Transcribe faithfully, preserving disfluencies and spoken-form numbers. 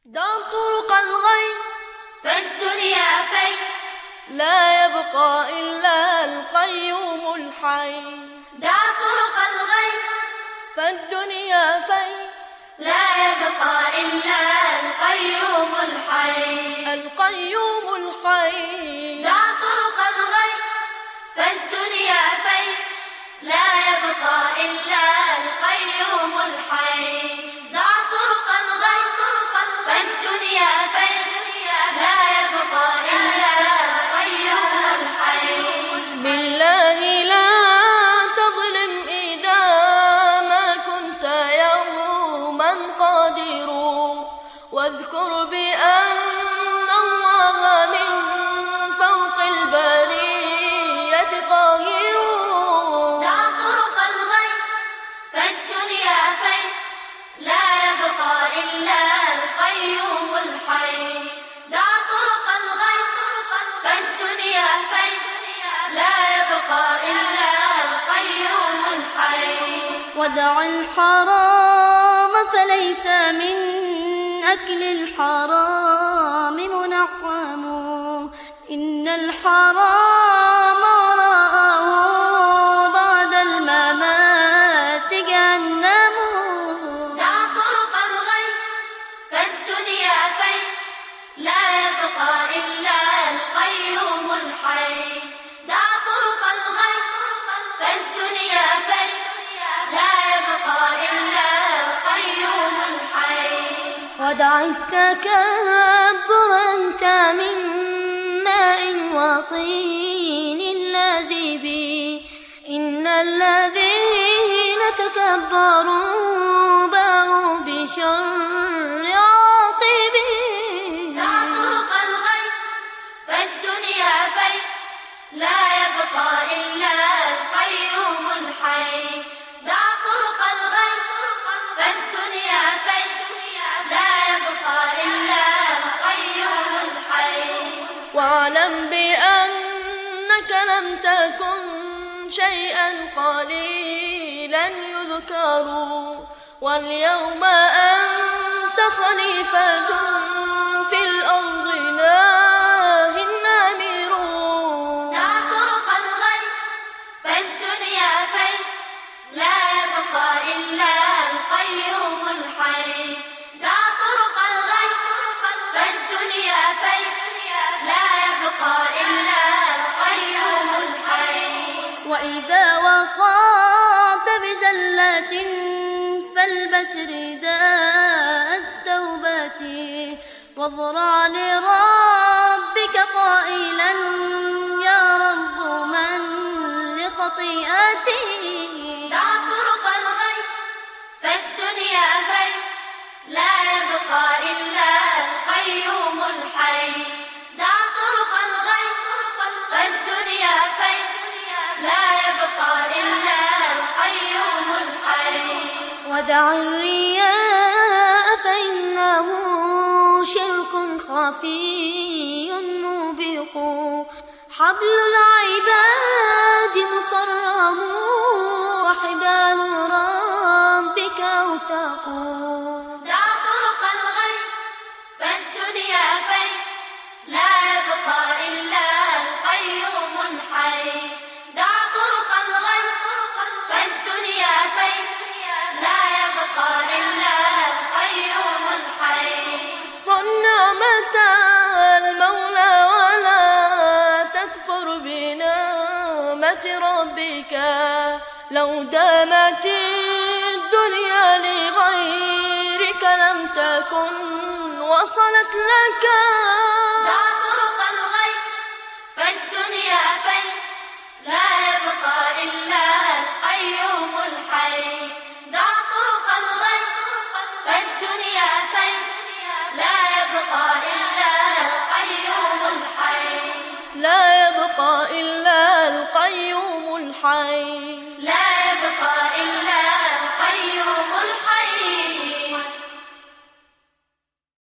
دع طرق الغي فالدنيا في لا يبقى إلا القيوم الحي. دع طرق الغي فالدنيا في لا يبقى إلا القيوم الحي. القيوم الحي. دع طرق الغي فالدنيا في لا يبقى إلا القيوم الحي. دع طرق الغي فالدنيا في لا يبقى إلا القيوم الحي. بالله لا تظلم إذا ما كنت يوما قادر، واذكر بأن الله من فوق البرية قاهر. دع طرق الغي فالدنيا في لا يبقى إلا القيوم الحي. دع طرق الغي فالدنيا في لا يبقى إلا القيوم الحي. ودع الحرام فليس من أكل الحرام منعم، إن الحرام وراءه بعد الممات جهنم. دع طرق الغي فالدنيا في لا يبقى إلا القيوم الحي. دع طرق الغي فالدنيا في لا يبقى إلا القيوم الحي. ودع التكبر أنت من ماء وطين لازب، إن الذين تكبروا باءوا بشر عاقب. دع طرق الغي فالدنيا في لا يبقى إلا القيوم الحي. دع طرق الغي فالدنيا في لا يبقى إلا القيوم الحي. واعلم بأنك لم تكن شيئا قليلا يذكر، واليوم أنت خليفة في الأرض ناه آمر. دع طرق الغي فالدنيا في لا يبقى إلا القيوم الحي. دع طرق الغي فالدنيا في لا يبقى إلا القيوم الحي. وإذا وقعت بزلة فالبس رداء التوبة، واضرع لربك قائلا يا رب من لخطيئتي. دع طرق الغي فالدنيا في لا يبقى إلا القيوم الحي. دع طرق الغي فالدنيا في لا يبقى إلا القيوم الحي. ودع الرياء فإنه شرك خفي موبق، حبل العباد مصرم وحبال ربك أوثق. دع طرق الغي فالدنيا في لا يبقى إلا القيوم الحي. دع طرق الغي فالدنيا في لا يبقى إلا القيوم الحي. صن نعمة المولى ولا تكفر بنعمة ربك، لو دامت الدنيا لغيرك لم تكن وصلت لك. دع طرق الغي فالدنيا في لا يبقى إلا القيوم الحي. دع طرق الغي فالدنيا في لا يبقى إلا القيوم الحي. لا يبقى إلا القيوم الحي.